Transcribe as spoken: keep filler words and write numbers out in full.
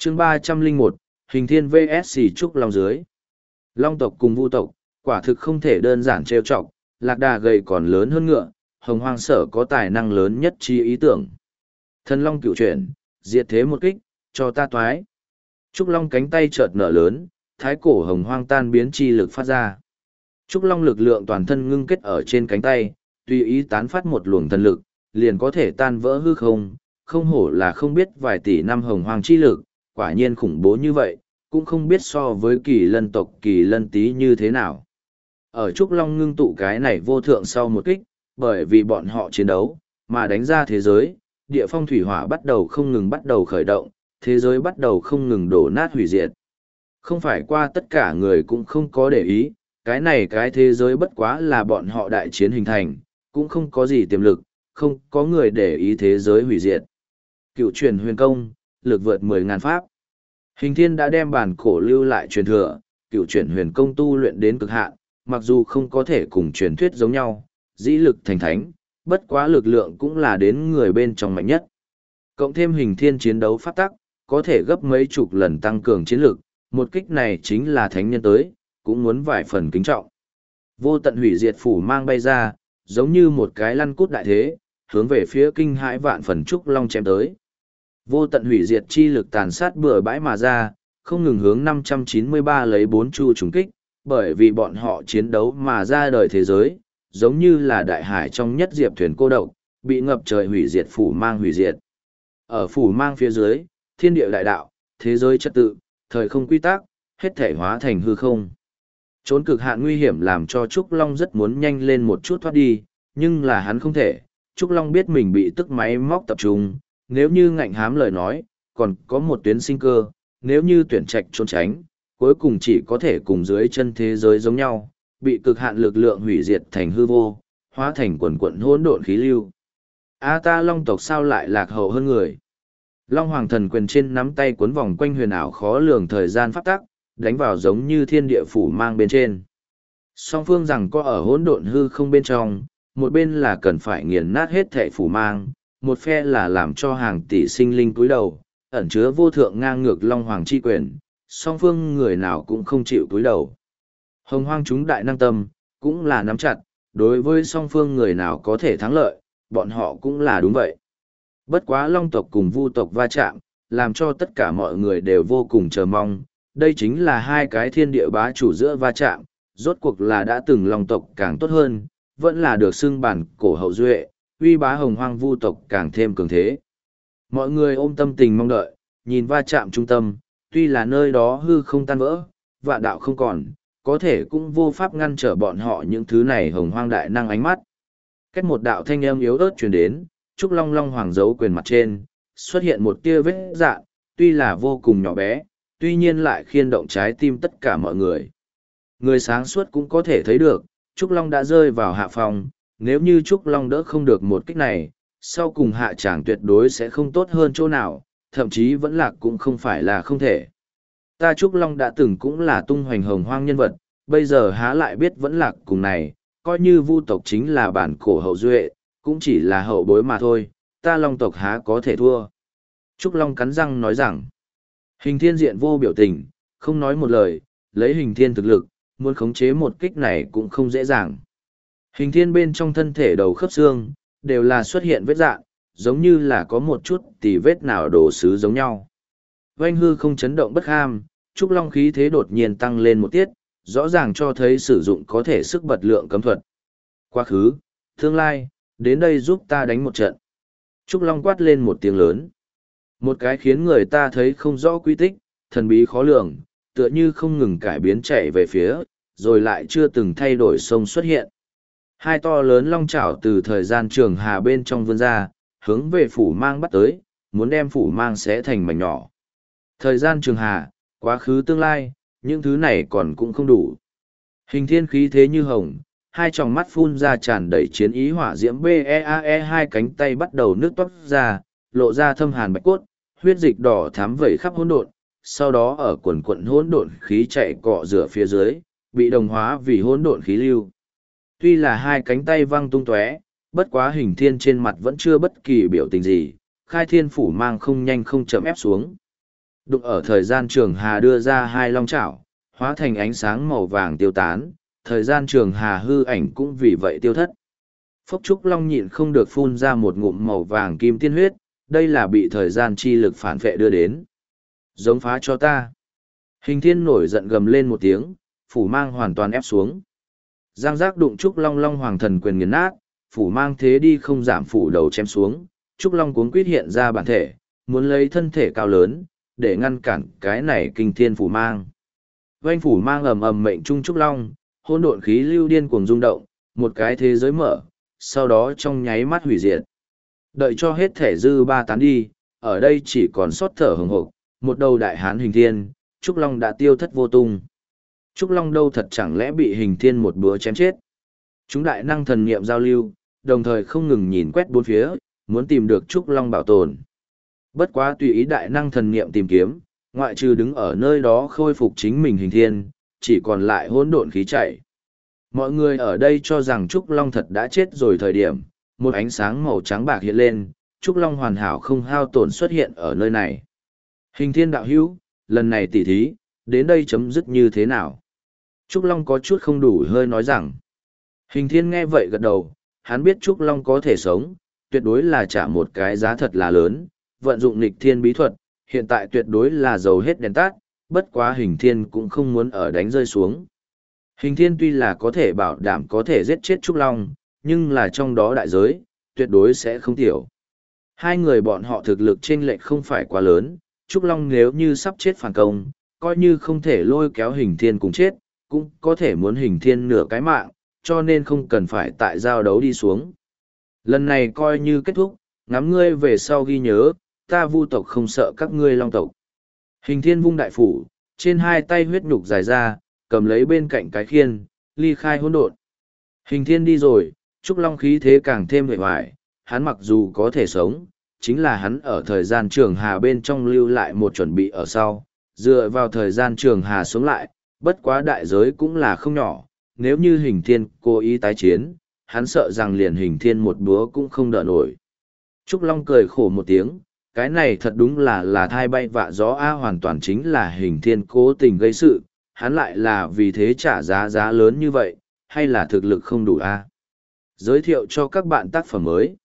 chương ba trăm linh một, Hình Thiên vs Trúc Long dưới. Long tộc cùng Vu tộc, quả thực không thể đơn giản trêu chọc, lạc đà gầy còn lớn hơn ngựa, hồng hoang sở có tài năng lớn nhất chi ý tưởng. Thần Long cựu chuyển, diệt thế một kích, cho ta toái. Trúc Long cánh tay chợt nở lớn, thái cổ hồng hoang tan biến chi lực phát ra. Trúc Long lực lượng toàn thân ngưng kết ở trên cánh tay, tùy ý tán phát một luồng thần lực, liền có thể tan vỡ hư không, không hổ là không biết vài tỷ năm hồng hoang chi lực, quả nhiên khủng bố như vậy, cũng không biết so với kỳ lân tộc kỳ lân tí như thế nào. Ở Trúc Long ngưng tụ cái này vô thượng sau một kích, bởi vì bọn họ chiến đấu, mà đánh ra thế giới, địa phong thủy hỏa bắt đầu không ngừng bắt đầu khởi động, thế giới bắt đầu không ngừng đổ nát hủy diệt. Không phải qua tất cả người cũng không có để ý, cái này cái thế giới bất quá là bọn họ đại chiến hình thành, cũng không có gì tiềm lực, không có người để ý thế giới hủy diệt. Cựu truyền huyền công, lực vượt mười ngàn pháp. Hình Thiên đã đem bản cổ lưu lại truyền thừa, cựu truyền huyền công tu luyện đến cực hạn, mặc dù không có thể cùng truyền thuyết giống nhau, dĩ lực thành thánh, bất quá lực lượng cũng là đến người bên trong mạnh nhất. Cộng thêm Hình Thiên chiến đấu pháp tắc, có thể gấp mấy chục lần tăng cường chiến lực, một kích này chính là thánh nhân tới, cũng muốn vài phần kính trọng. Vô tận hủy diệt phủ mang bay ra, giống như một cái lăn cút đại thế, hướng về phía kinh hãi vạn phần Trúc Long chém tới. Vô tận hủy diệt chi lực tàn sát bừa bãi mà ra, không ngừng hướng năm trăm chín mươi ba lấy bốn chu trùng kích, bởi vì bọn họ chiến đấu mà ra đời thế giới, giống như là đại hải trong nhất diệp thuyền cô độc, bị ngập trời hủy diệt phủ mang hủy diệt. Ở phủ mang phía dưới, thiên địa đại đạo, thế giới trật tự, thời không quy tắc, hết thể hóa thành hư không. Trốn cực hạn nguy hiểm làm cho Trúc Long rất muốn nhanh lên một chút thoát đi, nhưng là hắn không thể. Trúc Long biết mình bị tức máy móc tập trung, nếu như ngạnh hám lời nói, còn có một tuyến sinh cơ, nếu như tuyển trạch trốn tránh, cuối cùng chỉ có thể cùng dưới chân thế giới giống nhau, bị cực hạn lực lượng hủy diệt thành hư vô, hóa thành quần quận hỗn độn khí lưu. A ta Long tộc sao lại lạc hậu hơn người? Long Hoàng thần quyền trên nắm tay cuốn vòng quanh huyền ảo khó lường thời gian pháp tắc, đánh vào giống như thiên địa phủ mang bên trên. Song phương rằng có ở hỗn độn hư không bên trong, một bên là cần phải nghiền nát hết thệ phủ mang, một phe là làm cho hàng tỷ sinh linh cúi đầu, ẩn chứa vô thượng ngang ngược Long Hoàng chi quyền, song phương người nào cũng không chịu cúi đầu. Hồng hoang chúng đại năng tâm, cũng là nắm chặt, đối với song phương người nào có thể thắng lợi, bọn họ cũng là đúng vậy. Bất quá Long tộc cùng Vu tộc va chạm, làm cho tất cả mọi người đều vô cùng chờ mong, đây chính là hai cái thiên địa bá chủ giữa va chạm, rốt cuộc là đã từng Long tộc càng tốt hơn, vẫn là được xưng bản cổ hậu duệ, uy bá hồng hoang Vu tộc càng thêm cường thế. Mọi người ôm tâm tình mong đợi, nhìn va chạm trung tâm, tuy là nơi đó hư không tan vỡ, vạn đạo không còn, có thể cũng vô pháp ngăn trở bọn họ những thứ này hồng hoang đại năng ánh mắt. Cách một đạo thanh âm yếu ớt truyền đến, Trúc Long Long Hoàng dấu quyền mặt trên, xuất hiện một tia vết dạn, tuy là vô cùng nhỏ bé, tuy nhiên lại khiên động trái tim tất cả mọi người. Người sáng suốt cũng có thể thấy được, Trúc Long đã rơi vào hạ phòng, nếu như Trúc Long đỡ không được một kích này, sau cùng hạ tràng tuyệt đối sẽ không tốt hơn chỗ nào, thậm chí vẫn lạc cũng không phải là không thể. Ta Trúc Long đã từng cũng là tung hoành hồng hoang nhân vật, bây giờ há lại biết vẫn lạc cùng này, coi như Vu tộc chính là bản cổ hậu duệ, cũng chỉ là hậu bối mà thôi, ta Long tộc há có thể thua. Trúc Long cắn răng nói rằng, Hình Thiên diện vô biểu tình, không nói một lời, lấy Hình Thiên thực lực, muốn khống chế một kích này cũng không dễ dàng. Hình Thiên bên trong thân thể đầu khớp xương, đều là xuất hiện vết dạng, giống như là có một chút tì vết nào đổ sứ giống nhau. Vành hư không chấn động bất ham, Trúc Long khí thế đột nhiên tăng lên một tiết, rõ ràng cho thấy sử dụng có thể sức bật lượng cấm thuật. Quá khứ, tương lai, đến đây giúp ta đánh một trận. Trúc Long quát lên một tiếng lớn. Một cái khiến người ta thấy không rõ quy tích, thần bí khó lường, tựa như không ngừng cải biến chạy về phía, rồi lại chưa từng thay đổi sông xuất hiện. Hai to lớn long chảo từ thời gian trường hà bên trong vươn ra, hướng về phủ mang bắt tới, muốn đem phủ mang xé thành mảnh nhỏ. Thời gian trường hà, quá khứ tương lai, những thứ này còn cũng không đủ. Hình Thiên khí thế như hồng, hai tròng mắt phun ra tràn đầy chiến ý hỏa diễm bê e a e hai cánh tay bắt đầu nước toát ra, lộ ra thâm hàn bạch cốt, huyết dịch đỏ thắm vẩy khắp hỗn độn, sau đó ở quần quận hỗn độn khí chạy cọ rửa phía dưới, bị đồng hóa vì hỗn độn khí lưu. Tuy là hai cánh tay văng tung tóe, bất quá Hình Thiên trên mặt vẫn chưa bất kỳ biểu tình gì, khai thiên phủ mang không nhanh không chậm ép xuống. Đụng ở thời gian trường hà đưa ra hai long chảo, hóa thành ánh sáng màu vàng tiêu tán, thời gian trường hà hư ảnh cũng vì vậy tiêu thất. Phốc Trúc Long nhịn không được phun ra một ngụm màu vàng kim tiên huyết, đây là bị thời gian chi lực phản vệ đưa đến. Giống phá cho ta. Hình thiên nổi giận gầm lên một tiếng, phủ mang hoàn toàn ép xuống. Giang giác đụng Trúc Long Long hoàng thần quyền nghiền nát, phủ mang thế đi không giảm phủ đầu chém xuống, Trúc Long cuống quýt hiện ra bản thể, muốn lấy thân thể cao lớn, để ngăn cản cái này kinh thiên phủ mang. Vành phủ mang ầm ầm mệnh trung Trúc Long, hỗn độn khí lưu điên cuồng rung động, một cái thế giới mở, sau đó trong nháy mắt hủy diệt. Đợi cho hết thể dư ba tán đi, ở đây chỉ còn sót thở hừng hực, một đầu đại hán hình thiên, Trúc Long đã tiêu thất vô tung. Trúc Long đâu thật chẳng lẽ bị hình thiên một búa chém chết. Chúng đại năng thần niệm giao lưu, đồng thời không ngừng nhìn quét bốn phía, muốn tìm được Trúc Long bảo tồn. Bất quá tùy ý đại năng thần niệm tìm kiếm, ngoại trừ đứng ở nơi đó khôi phục chính mình hình thiên, chỉ còn lại hỗn độn khí chảy. Mọi người ở đây cho rằng Trúc Long thật đã chết rồi thời điểm, một ánh sáng màu trắng bạc hiện lên, Trúc Long hoàn hảo không hao tổn xuất hiện ở nơi này. Hình thiên đạo hữu, lần này tỉ thí, đến đây chấm dứt như thế nào? Trúc Long có chút không đủ hơi nói rằng. Hình thiên nghe vậy gật đầu, hắn biết Trúc Long có thể sống, tuyệt đối là trả một cái giá thật là lớn, vận dụng nghịch thiên bí thuật, hiện tại tuyệt đối là dầu hết đèn tắt, bất quá hình thiên cũng không muốn ở đánh rơi xuống. Hình thiên tuy là có thể bảo đảm có thể giết chết Trúc Long, nhưng là trong đó đại giới, tuyệt đối sẽ không tiểu. Hai người bọn họ thực lực chênh lệch không phải quá lớn, Trúc Long nếu như sắp chết phản công, coi như không thể lôi kéo hình thiên cùng chết, cũng có thể muốn hình thiên nửa cái mạng, cho nên không cần phải tại giao đấu đi xuống. Lần này coi như kết thúc, ngắm ngươi về sau ghi nhớ, ta vu tộc không sợ các ngươi long tộc. Hình thiên vung đại phủ, trên hai tay huyết nhục dài ra, cầm lấy bên cạnh cái khiên, ly khai hỗn độn. Hình thiên đi rồi, Trúc Long khí thế càng thêm vẻ vải, hắn mặc dù có thể sống, chính là hắn ở thời gian trường hà bên trong lưu lại một chuẩn bị ở sau, dựa vào thời gian trường hà sống lại, bất quá đại giới cũng là không nhỏ, nếu như hình thiên cố ý tái chiến, hắn sợ rằng liền hình thiên một búa cũng không đỡ nổi. Trúc Long cười khổ một tiếng, cái này thật đúng là là thai bay vạ gió A, hoàn toàn chính là hình thiên cố tình gây sự, hắn lại là vì thế trả giá giá lớn như vậy, hay là thực lực không đủ A. Giới thiệu cho các bạn tác phẩm mới.